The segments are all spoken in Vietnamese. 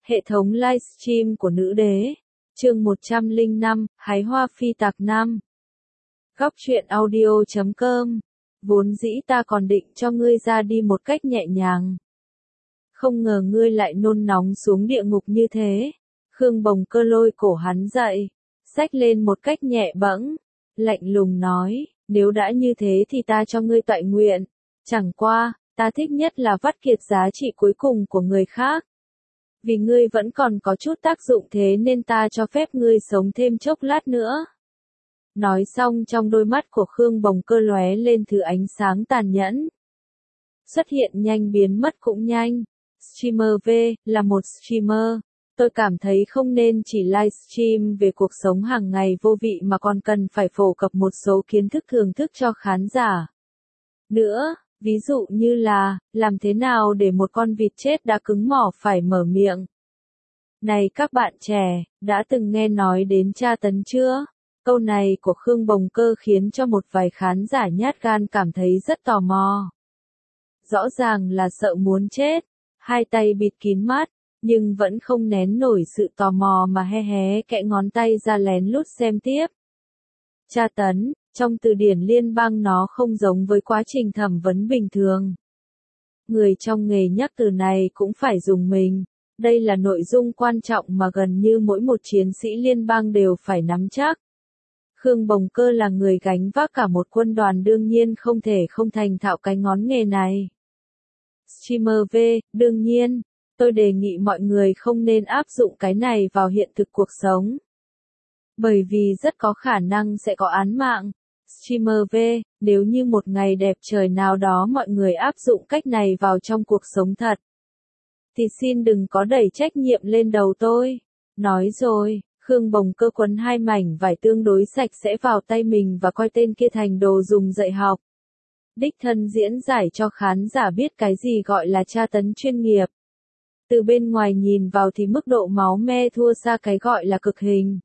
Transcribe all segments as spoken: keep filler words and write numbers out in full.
Hệ thống livestream của nữ đế. Chương một trăm lẻ năm, hái hoa phi tạc năm. Góc truyện audio chấm com. Vốn dĩ ta còn định cho ngươi ra đi một cách nhẹ nhàng. Không ngờ ngươi lại nôn nóng xuống địa ngục như thế. Khương Bồng Cơ lôi cổ hắn dậy, xách lên một cách nhẹ bẫng, lạnh lùng nói, nếu đã như thế thì ta cho ngươi toại nguyện. Chẳng qua, ta thích nhất là vắt kiệt giá trị cuối cùng của người khác. Vì ngươi vẫn còn có chút tác dụng thế nên ta cho phép ngươi sống thêm chốc lát nữa. Nói xong trong đôi mắt của Khương Bồng Cơ lóe lên thứ ánh sáng tàn nhẫn. Xuất hiện nhanh biến mất cũng nhanh. Streamer V, là một streamer. Tôi cảm thấy không nên chỉ livestream về cuộc sống hàng ngày vô vị mà còn cần phải phổ cập một số kiến thức thưởng thức cho khán giả. Nữa, ví dụ như là, làm thế nào để một con vịt chết đã cứng mỏ phải mở miệng. Này các bạn trẻ, đã từng nghe nói đến tra tấn chưa? Câu này của Khương Bồng Cơ khiến cho một vài khán giả nhát gan cảm thấy rất tò mò. Rõ ràng là sợ muốn chết, hai tay bịt kín mắt, nhưng vẫn không nén nổi sự tò mò mà hé hé kẽ ngón tay ra lén lút xem tiếp. Tra tấn, trong từ điển liên bang nó không giống với quá trình thẩm vấn bình thường. Người trong nghề nhắc từ này cũng phải dùng mình. Đây là nội dung quan trọng mà gần như mỗi một chiến sĩ liên bang đều phải nắm chắc. Khương Bồng Cơ là người gánh vác cả một quân đoàn đương nhiên không thể không thành thạo cái ngón nghề này. Streamer V, đương nhiên, tôi đề nghị mọi người không nên áp dụng cái này vào hiện thực cuộc sống. Bởi vì rất có khả năng sẽ có án mạng. Streamer V, nếu như một ngày đẹp trời nào đó mọi người áp dụng cách này vào trong cuộc sống thật, thì xin đừng có đẩy trách nhiệm lên đầu tôi. Nói rồi, Khương Bồng Cơ quấn hai mảnh vải tương đối sạch sẽ vào tay mình và coi tên kia thành đồ dùng dạy học. Đích thân diễn giải cho khán giả biết cái gì gọi là tra tấn chuyên nghiệp. Từ bên ngoài nhìn vào thì mức độ máu me thua xa cái gọi là cực hình.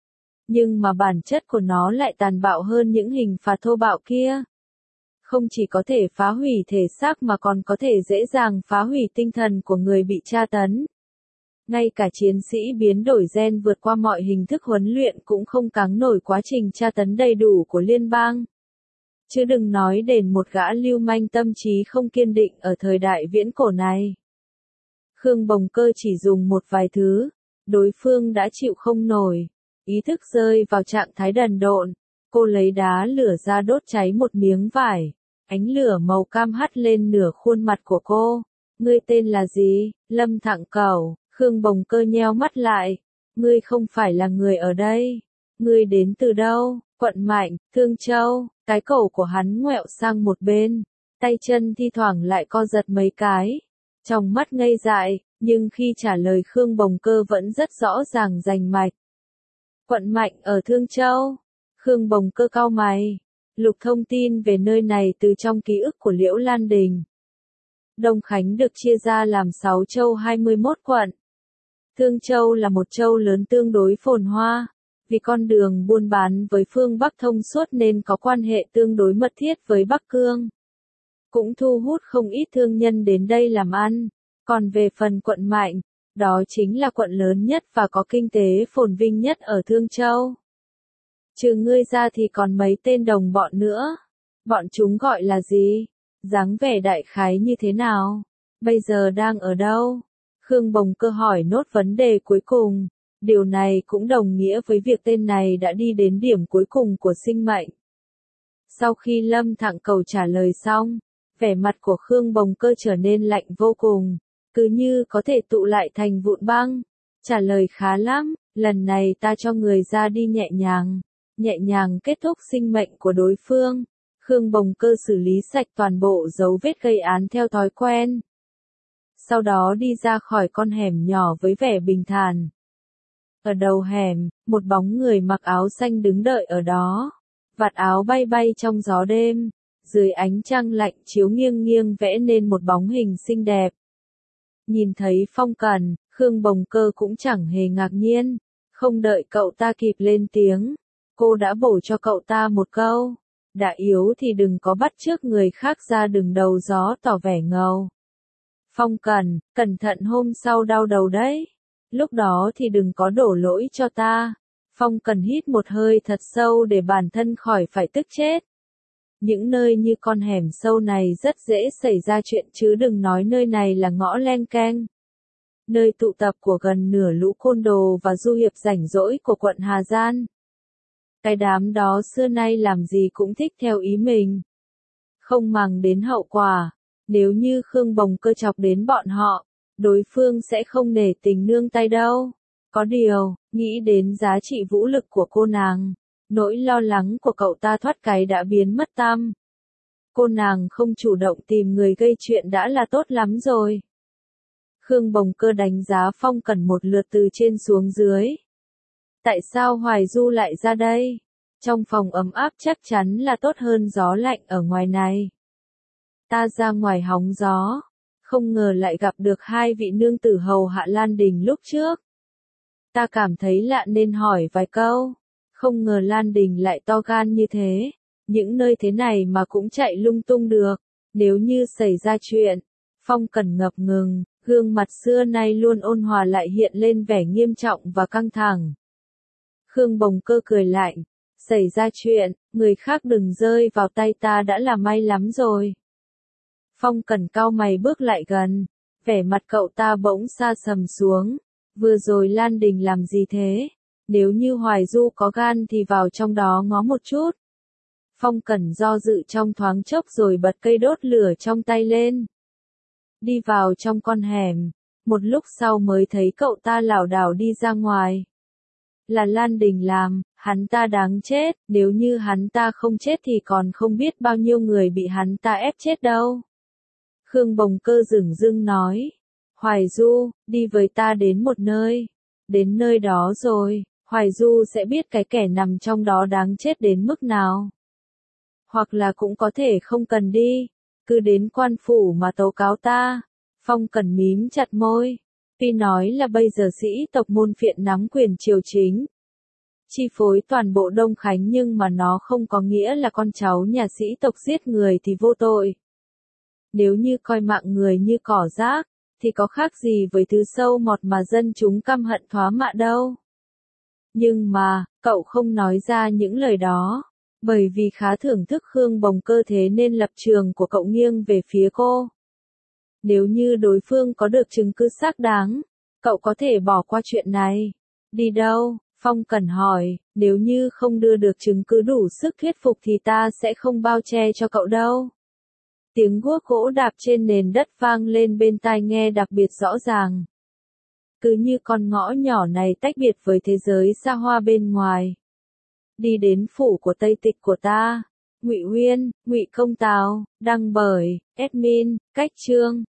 Nhưng mà bản chất của nó lại tàn bạo hơn những hình phạt thô bạo kia. Không chỉ có thể phá hủy thể xác mà còn có thể dễ dàng phá hủy tinh thần của người bị tra tấn. Ngay cả chiến sĩ biến đổi gen vượt qua mọi hình thức huấn luyện cũng không cáng nổi quá trình tra tấn đầy đủ của liên bang. Chứ đừng nói đến một gã lưu manh tâm trí không kiên định ở thời đại viễn cổ này. Khương Bồng Cơ chỉ dùng một vài thứ, đối phương đã chịu không nổi. Ý thức rơi vào trạng thái đần độn, cô lấy đá lửa ra đốt cháy một miếng vải. Ánh lửa màu cam hắt lên nửa khuôn mặt của cô. Ngươi tên là gì? Lâm Thẳng Cẩu. Khương Bồng Cơ nheo mắt lại. Ngươi không phải là người ở đây. Ngươi đến từ đâu? Quận Mạnh, Thương Châu. Cái cổ của hắn ngoẹo sang một bên. Tay chân thi thoảng lại co giật mấy cái. Trong mắt ngây dại, nhưng khi trả lời Khương Bồng Cơ vẫn rất rõ ràng rành mạch. Quận Mạnh ở Thương Châu. Khương Bồng Cơ cau mày. Lục thông tin về nơi này từ trong ký ức của Liễu Lan Đình. Đông Khánh được chia ra làm sáu châu hai mươi mốt quận. Thương Châu là một châu lớn tương đối phồn hoa. Vì con đường buôn bán với phương Bắc thông suốt nên có quan hệ tương đối mật thiết với Bắc Cương. Cũng thu hút không ít thương nhân đến đây làm ăn. Còn về phần quận Mạnh, đó chính là quận lớn nhất và có kinh tế phồn vinh nhất ở Thương Châu. Trừ ngươi ra thì còn mấy tên đồng bọn nữa. Bọn chúng gọi là gì? Dáng vẻ đại khái như thế nào? Bây giờ đang ở đâu? Khương Bồng Cơ hỏi nốt vấn đề cuối cùng. Điều này cũng đồng nghĩa với việc tên này đã đi đến điểm cuối cùng của sinh mệnh. Sau khi Lâm Thẳng Cẩu trả lời xong, vẻ mặt của Khương Bồng Cơ trở nên lạnh vô cùng, cứ như có thể tụ lại thành vụn băng. Trả lời khá lắm, lần này ta cho người ra đi nhẹ nhàng. Nhẹ nhàng kết thúc sinh mệnh của đối phương. Khương Bồng Cơ xử lý sạch toàn bộ dấu vết gây án theo thói quen. Sau đó đi ra khỏi con hẻm nhỏ với vẻ bình thản. Ở đầu hẻm, một bóng người mặc áo xanh đứng đợi ở đó. Vạt áo bay bay trong gió đêm. Dưới ánh trăng lạnh chiếu nghiêng nghiêng vẽ nên một bóng hình xinh đẹp. Nhìn thấy Phong Cần, Khương Bồng Cơ cũng chẳng hề ngạc nhiên. Không đợi cậu ta kịp lên tiếng. Cô đã bổ cho cậu ta một câu. Đã yếu thì đừng có bắt chước người khác ra đường đầu gió tỏ vẻ ngầu. Phong Cần, cẩn thận hôm sau đau đầu đấy. Lúc đó thì đừng có đổ lỗi cho ta. Phong Cần hít một hơi thật sâu để bản thân khỏi phải tức chết. Những nơi như con hẻm sâu này rất dễ xảy ra chuyện chứ đừng nói nơi này là ngõ len keng. Nơi tụ tập của gần nửa lũ côn đồ và du hiệp rảnh rỗi của quận Hà Giang. Cái đám đó xưa nay làm gì cũng thích theo ý mình. Không màng đến hậu quả, nếu như Khương Bồng Cơ chọc đến bọn họ, đối phương sẽ không nể tình nương tay đâu. Có điều, nghĩ đến giá trị vũ lực của cô nàng, nỗi lo lắng của cậu ta thoát cái đã biến mất tăm. Cô nàng không chủ động tìm người gây chuyện đã là tốt lắm rồi. Khương Bồng Cơ đánh giá Phong Cẩn một lượt từ trên xuống dưới. Tại sao Hoài Du lại ra đây? Trong phòng ấm áp chắc chắn là tốt hơn gió lạnh ở ngoài này. Ta ra ngoài hóng gió, không ngờ lại gặp được hai vị nương tử hầu hạ Lan Đình lúc trước. Ta cảm thấy lạ nên hỏi vài câu, không ngờ Lan Đình lại to gan như thế, những nơi thế này mà cũng chạy lung tung được, nếu như xảy ra chuyện. Phong Cẩn ngập ngừng, gương mặt xưa nay luôn ôn hòa lại hiện lên vẻ nghiêm trọng và căng thẳng. Khương Bồng Cơ cười lạnh, xảy ra chuyện, người khác đừng rơi vào tay ta đã là may lắm rồi. Phong Cẩn cau mày bước lại gần, vẻ mặt cậu ta bỗng sa sầm xuống, vừa rồi Lan Đình làm gì thế? Nếu như Hoài Du có gan thì vào trong đó ngó một chút. Phong Cẩn do dự trong thoáng chốc rồi bật cây đốt lửa trong tay lên. Đi vào trong con hẻm, một lúc sau mới thấy cậu ta lảo đảo đi ra ngoài. Là Lan Đình làm, hắn ta đáng chết, nếu như hắn ta không chết thì còn không biết bao nhiêu người bị hắn ta ép chết đâu. Khương Bồng Cơ dửng dưng nói, Hoài Du, đi với ta đến một nơi. Đến nơi đó rồi, Hoài Du sẽ biết cái kẻ nằm trong đó đáng chết đến mức nào. Hoặc là cũng có thể không cần đi, cứ đến quan phủ mà tố cáo ta. Phong Cẩn mím chặt môi. Tuy nói là bây giờ sĩ tộc Môn Phiện nắm quyền triều chính, chi phối toàn bộ Đông Khánh, nhưng mà nó không có nghĩa là con cháu nhà sĩ tộc giết người thì vô tội. Nếu như coi mạng người như cỏ rác, thì có khác gì với thứ sâu mọt mà dân chúng căm hận thóa mạ đâu. Nhưng mà, cậu không nói ra những lời đó, bởi vì khá thưởng thức Khương Bồng Cơ thế nên lập trường của cậu nghiêng về phía cô. Nếu như đối phương có được chứng cứ xác đáng, cậu có thể bỏ qua chuyện này. Đi đâu? Phong Cẩn hỏi, nếu như không đưa được chứng cứ đủ sức thuyết phục thì ta sẽ không bao che cho cậu đâu. Tiếng guốc gỗ đạp trên nền đất vang lên bên tai nghe đặc biệt rõ ràng. Cứ như con ngõ nhỏ này tách biệt với thế giới xa hoa bên ngoài. Đi đến phủ của Tây Tịch của ta. Ngụy Uyên, Ngụy Công Tào, đăng bởi admin Cách Chương.